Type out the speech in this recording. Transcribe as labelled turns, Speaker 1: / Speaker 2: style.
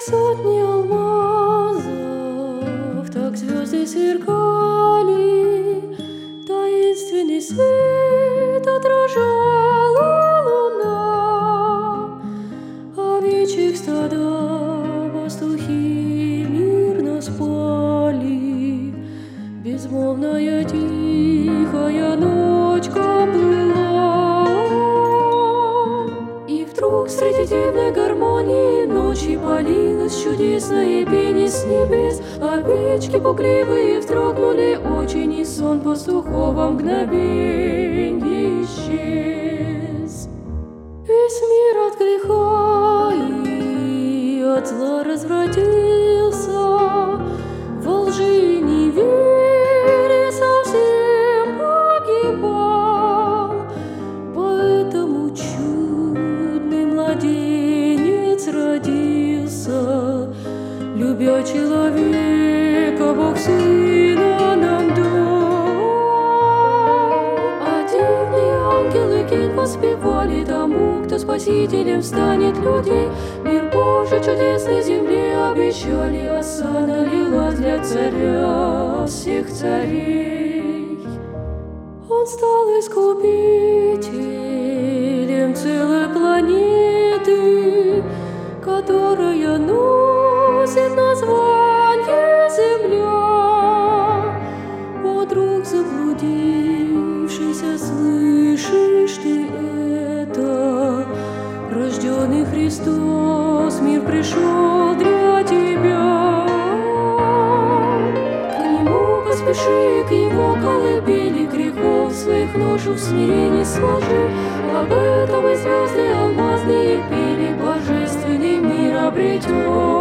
Speaker 1: сотни алмазов, так звезды сверкали, таинственный свет отражала луна. Овечьих стада пастухи мирно спали, безмолвная тихая ночка плыла. И вдруг среди дивной гармонии ночи полилось чудесное пение с небес. Овечки пугливые вздрогнули очень, и сон пастухов во мгновенье исчез. Весь мир от греха и от зла развратился, во лжи и неверие совсем погибал. Поэтому чудный младенец родился, любя человека, Бог Сына нам дал. А дивные ангелы гимн воспевали тому, кто спасителем станет людей. Мир Божий чудесной земле обещали, оса налилась для царя всех царей. Он стал искупителем целой планеты, которая носит название Земля. О, друг заблудившийся, слышишь ты это? Рожденный Христос, мир пришел для тебя. К Нему поспеши, к Его колыбели, грехов своих ношу в смирении сложи. Об этом и звезды алмазные пели, божественный мир обретен.